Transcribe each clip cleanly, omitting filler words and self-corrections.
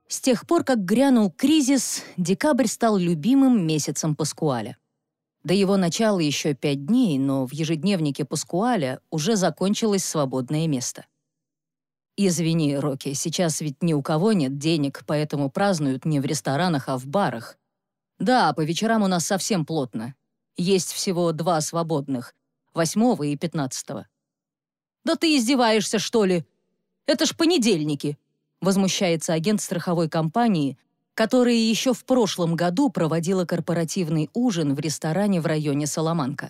С тех пор, как грянул кризис, декабрь стал любимым месяцем Паскуаля. До его начала еще 5 дней, но в ежедневнике Паскуаля уже закончилось свободное место. «Извини, Рокки, сейчас ведь ни у кого нет денег, поэтому празднуют не в ресторанах, а в барах. Да, по вечерам у нас совсем плотно. Есть всего 2 свободных — 8 и 15. «Да ты издеваешься, что ли? Это ж понедельники!» — возмущается агент страховой компании, которая еще в прошлом году проводила корпоративный ужин в ресторане в районе Саламанка.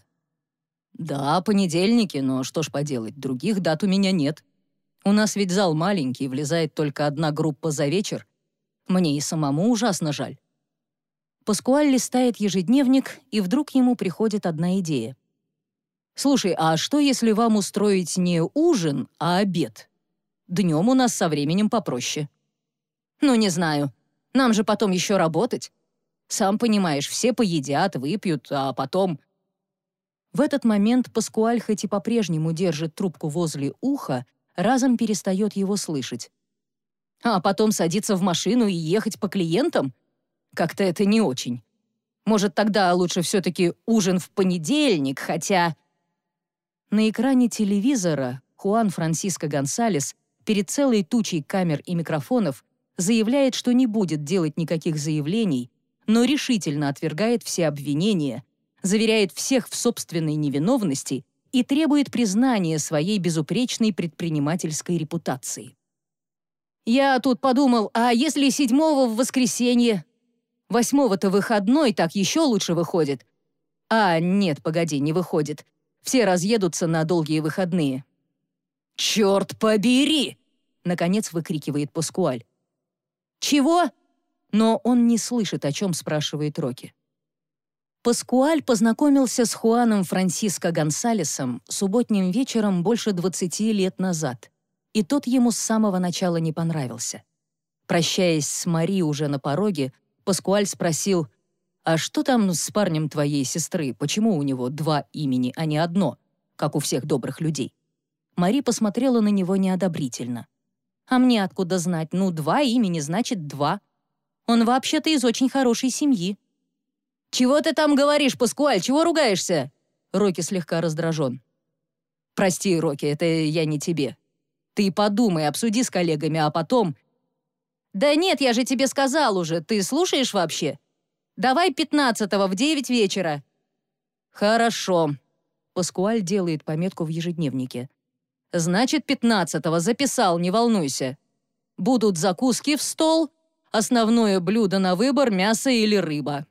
«Да, понедельники, но что ж поделать, других дат у меня нет. У нас ведь зал маленький, влезает только 1 группа за вечер. Мне и самому ужасно жаль». Паскуаль листает ежедневник, и вдруг ему приходит одна идея. «Слушай, а что, если вам устроить не ужин, а обед? Днем у нас со временем попроще». «Ну, не знаю. Нам же потом еще работать. Сам понимаешь, все поедят, выпьют, а потом...» В этот момент Паскуаль, хоть и по-прежнему держит трубку возле уха, разом перестает его слышать. «А потом садиться в машину и ехать по клиентам? Как-то это не очень. Может, тогда лучше все-таки ужин в понедельник, хотя...» На экране телевизора Хуан Франсиско Гонсалес перед целой тучей камер и микрофонов заявляет, что не будет делать никаких заявлений, но решительно отвергает все обвинения, заверяет всех в собственной невиновности и требует признания своей безупречной предпринимательской репутации. «Я тут подумал, а если 7-го в воскресенье? 8-го-то выходной, так еще лучше выходит. А, нет, погоди, не выходит. Все разъедутся на долгие выходные». «Черт побери!» — наконец выкрикивает Паскуаль. «Чего?» Но он не слышит, о чем спрашивает Рокки. Паскуаль познакомился с Хуаном Франсиско Гонсалесом субботним вечером больше 20 лет назад, и тот ему с самого начала не понравился. Прощаясь с Мари уже на пороге, Паскуаль спросил: «А что там с парнем твоей сестры? Почему у него 2 имени, а не одно, как у всех добрых людей?» Мари посмотрела на него неодобрительно. «А мне откуда знать? 2 имени значит 2. Он вообще-то из очень хорошей семьи». «Чего ты там говоришь, Паскуаль? Чего ругаешься?» Рокки слегка раздражен. «Прости, Рокки, это я не тебе. Ты подумай, обсуди с коллегами, а потом...» «Да нет, я же тебе сказал уже. Ты слушаешь вообще? Давай 15-го в 9 вечера». «Хорошо». Паскуаль делает пометку в ежедневнике. «Значит, 15-го записал, не волнуйся. Будут закуски в стол, основное блюдо на выбор — мясо или рыба».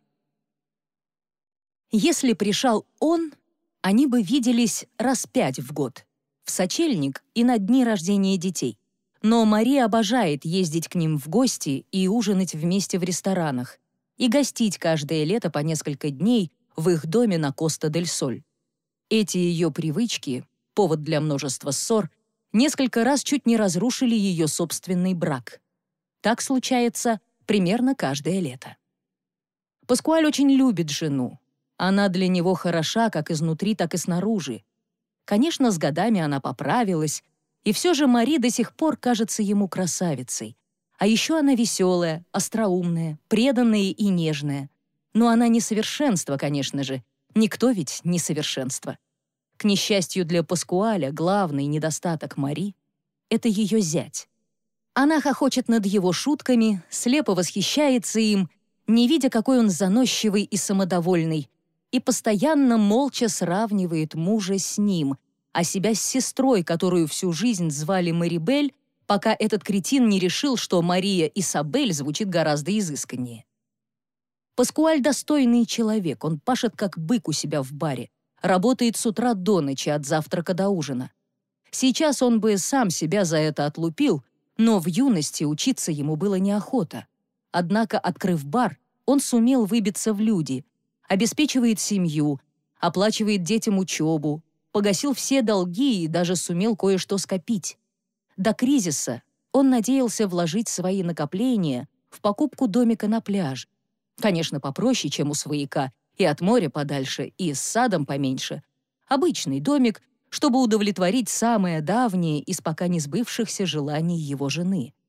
Если пришел он, они бы виделись раз 5 в год. В сочельник и на дни рождения детей. Но Мари обожает ездить к ним в гости и ужинать вместе в ресторанах, и гостить каждое лето по несколько дней в их доме на Коста-дель-Соль. Эти ее привычки, повод для множества ссор, несколько раз чуть не разрушили ее собственный брак. Так случается примерно каждое лето. Паскуаль очень любит жену. Она для него хороша как изнутри, так и снаружи. Конечно, с годами она поправилась, и все же Мари до сих пор кажется ему красавицей. А еще она веселая, остроумная, преданная и нежная. Но она не совершенство, конечно же. Никто ведь не совершенство. К несчастью для Паскуаля, главный недостаток Мари — это ее зять. Она хохочет над его шутками, слепо восхищается им, не видя, какой он заносчивый и самодовольный, и постоянно молча сравнивает мужа с ним, а себя с сестрой, которую всю жизнь звали Марибель, пока этот кретин не решил, что Мария Исабель звучит гораздо изысканнее. Паскуаль достойный человек, он пашет как бык у себя в баре, работает с утра до ночи, от завтрака до ужина. Сейчас он бы сам себя за это отлупил, но в юности учиться ему было неохота. Однако, открыв бар, он сумел выбиться в люди, обеспечивает семью, оплачивает детям учебу, погасил все долги и даже сумел кое-что скопить. До кризиса он надеялся вложить свои накопления в покупку домика на пляже. Конечно, попроще, чем у свояка, и от моря подальше, и с садом поменьше. Обычный домик, чтобы удовлетворить самое давнее из пока не сбывшихся желаний его жены.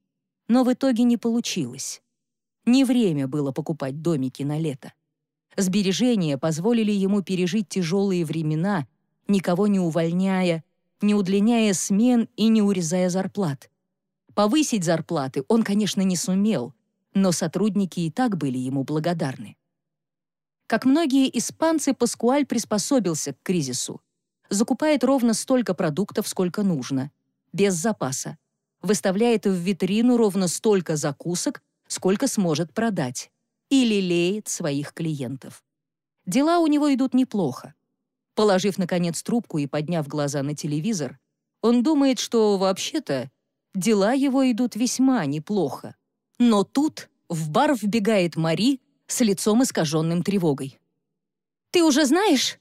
Но в итоге не получилось. Не время было покупать домики на лето. Сбережения позволили ему пережить тяжелые времена, никого не увольняя, не удлиняя смен и не урезая зарплат. Повысить зарплаты он, конечно, не сумел, но сотрудники и так были ему благодарны. Как многие испанцы, Паскуаль приспособился к кризису. Закупает ровно столько продуктов, сколько нужно, без запаса. Выставляет в витрину ровно столько закусок, сколько сможет продать. И лелеет своих клиентов. Дела у него идут неплохо. Положив, наконец, трубку и подняв глаза на телевизор, он думает, что, вообще-то, дела его идут весьма неплохо. Но тут в бар вбегает Мари с лицом искаженным тревогой. «Ты уже знаешь?»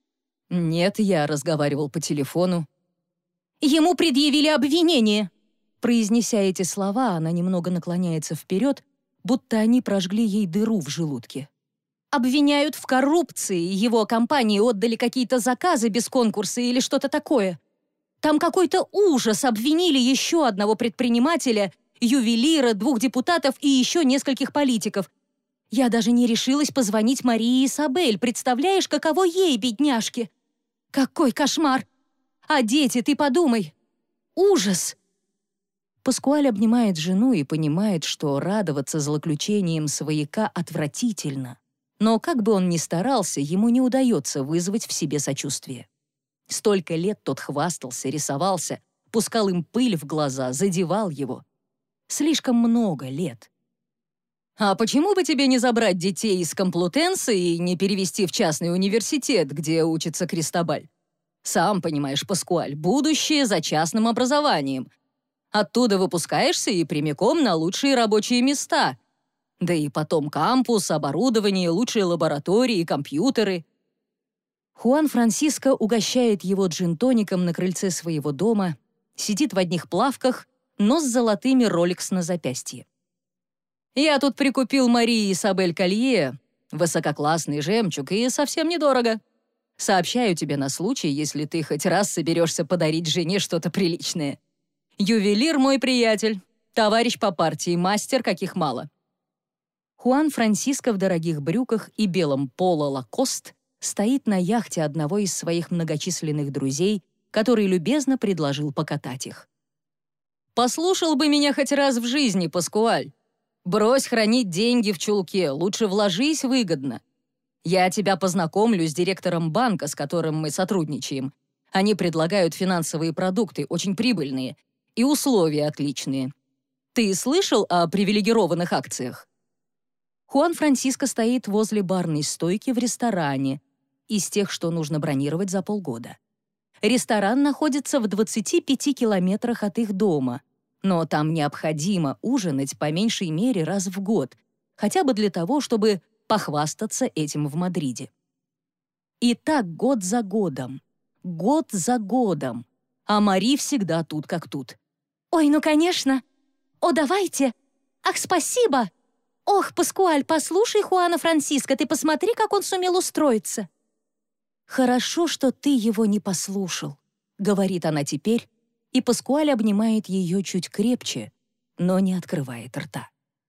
«Нет, я разговаривал по телефону». «Ему предъявили обвинение!» Произнеся эти слова, она немного наклоняется вперед, будто они прожгли ей дыру в желудке. «Обвиняют в коррупции, его компании отдали какие-то заказы без конкурса или что-то такое. Там какой-то ужас, обвинили еще одного предпринимателя, ювелира, 2 депутатов и еще нескольких политиков. Я даже не решилась позвонить Марии Исабель, представляешь, каково ей, бедняжке? Какой кошмар! А дети, ты подумай! Ужас!» Паскуаль обнимает жену и понимает, что радоваться злоключением свояка отвратительно. Но как бы он ни старался, ему не удается вызвать в себе сочувствие. Столько лет тот хвастался, рисовался, пускал им пыль в глаза, задевал его. Слишком много лет. «А почему бы тебе не забрать детей из Комплутенса и не перевести в частный университет, где учится Кристобаль? Сам понимаешь, Паскуаль, будущее за частным образованием. Оттуда выпускаешься и прямиком на лучшие рабочие места. Да и потом кампус, оборудование, лучшие лаборатории, компьютеры». Хуан Франсиско угощает его джин-тоником на крыльце своего дома, сидит в одних плавках, но с золотыми роликс на запястье. «Я тут прикупил Марии Исабель колье, высококлассный жемчуг и совсем недорого. Сообщаю тебе на случай, если ты хоть раз соберешься подарить жене что-то приличное. Ювелир мой приятель, товарищ по партии, мастер каких мало». Хуан Франсиско в дорогих брюках и белом поло Лакост стоит на яхте одного из своих многочисленных друзей, который любезно предложил покатать их. «Послушал бы меня хоть раз в жизни, Паскуаль. Брось хранить деньги в чулке, лучше вложись выгодно. Я тебя познакомлю с директором банка, с которым мы сотрудничаем. Они предлагают финансовые продукты, очень прибыльные, и условия отличные. Ты слышал о привилегированных акциях?» Хуан Франсиско стоит возле барной стойки в ресторане, из тех, что нужно бронировать за полгода. Ресторан находится в 25 километрах от их дома, но там необходимо ужинать по меньшей мере раз в год, хотя бы для того, чтобы похвастаться этим в Мадриде. И так год за годом, а Мари всегда тут как тут. «Ой, ну конечно! О, давайте! Ах, спасибо! Ох, Паскуаль, послушай Хуана Франсиско, ты посмотри, как он сумел устроиться!» «Хорошо, что ты его не послушал», — говорит она теперь, и Паскуаль обнимает ее чуть крепче, но не открывает рта.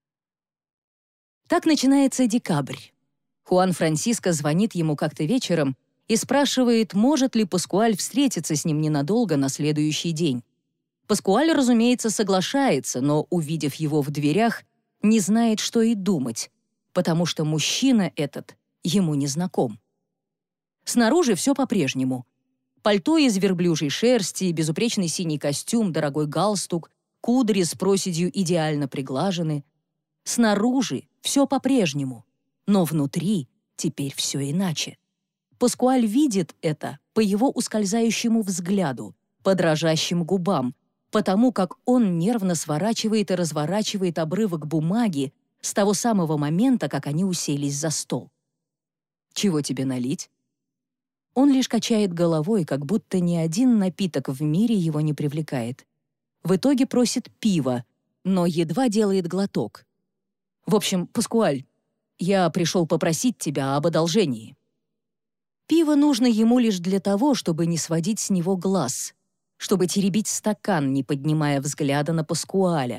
Так начинается декабрь. Хуан Франсиско звонит ему как-то вечером и спрашивает, может ли Паскуаль встретиться с ним ненадолго на следующий день. Паскуаль, разумеется, соглашается, но, увидев его в дверях, не знает, что и думать, потому что мужчина этот ему не знаком. Снаружи все по-прежнему. Пальто из верблюжьей шерсти, безупречный синий костюм, дорогой галстук, кудри с проседью идеально приглажены. Снаружи все по-прежнему, но внутри теперь все иначе. Паскуаль видит это по его ускользающему взгляду, по дрожащим губам, потому как он нервно сворачивает и разворачивает обрывок бумаги с того самого момента, как они уселись за стол. «Чего тебе налить?» Он лишь качает головой, как будто ни один напиток в мире его не привлекает. В итоге просит пива, но едва делает глоток. «В общем, Паскуаль, я пришел попросить тебя об одолжении». Пиво нужно ему лишь для того, чтобы не сводить с него глаз, чтобы теребить стакан, не поднимая взгляда на Паскуаля,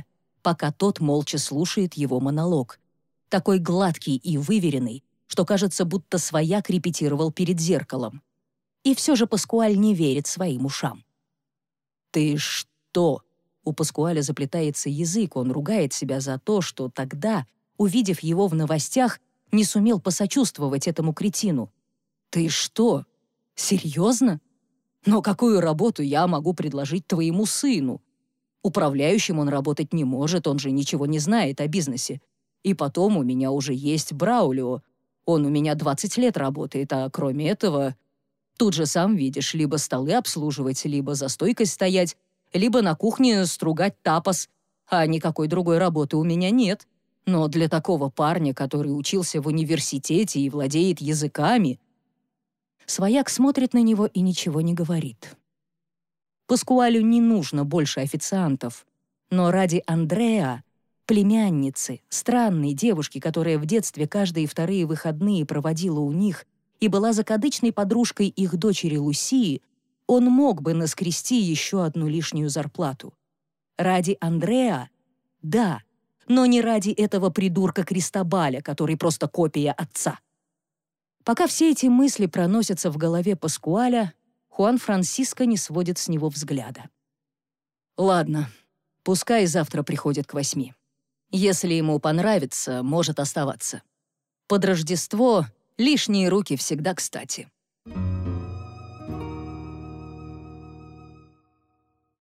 пока тот молча слушает его монолог. Такой гладкий и выверенный, что кажется, будто свояк репетировал перед зеркалом. И все же Паскуаль не верит своим ушам. «Ты что?» У Паскуаля заплетается язык, он ругает себя за то, что тогда, увидев его в новостях, не сумел посочувствовать этому кретину. «Ты что? Серьезно? Но какую работу я могу предложить твоему сыну? Управляющим он работать не может, он же ничего не знает о бизнесе. И потом у меня уже есть Браулио. Он у меня 20 лет работает, а кроме этого... Тут же сам видишь, либо столы обслуживать, либо за стойкой стоять, либо на кухне стругать тапос, а никакой другой работы у меня нет. Но для такого парня, который учился в университете и владеет языками...» Свояк смотрит на него и ничего не говорит. Паскуалю не нужно больше официантов, но ради Андреа, племянницы, странной девушки, которая в детстве каждые вторые выходные проводила у них и была закадычной подружкой их дочери Лусии, он мог бы наскрести еще одну лишнюю зарплату. Ради Андреа? Да, но не ради этого придурка Кристобаля, который просто копия отца. Пока все эти мысли проносятся в голове Паскуаля, Хуан Франсиско не сводит с него взгляда. «Ладно, пускай завтра приходит к 8. Если ему понравится, может оставаться. Под Рождество лишние руки всегда кстати».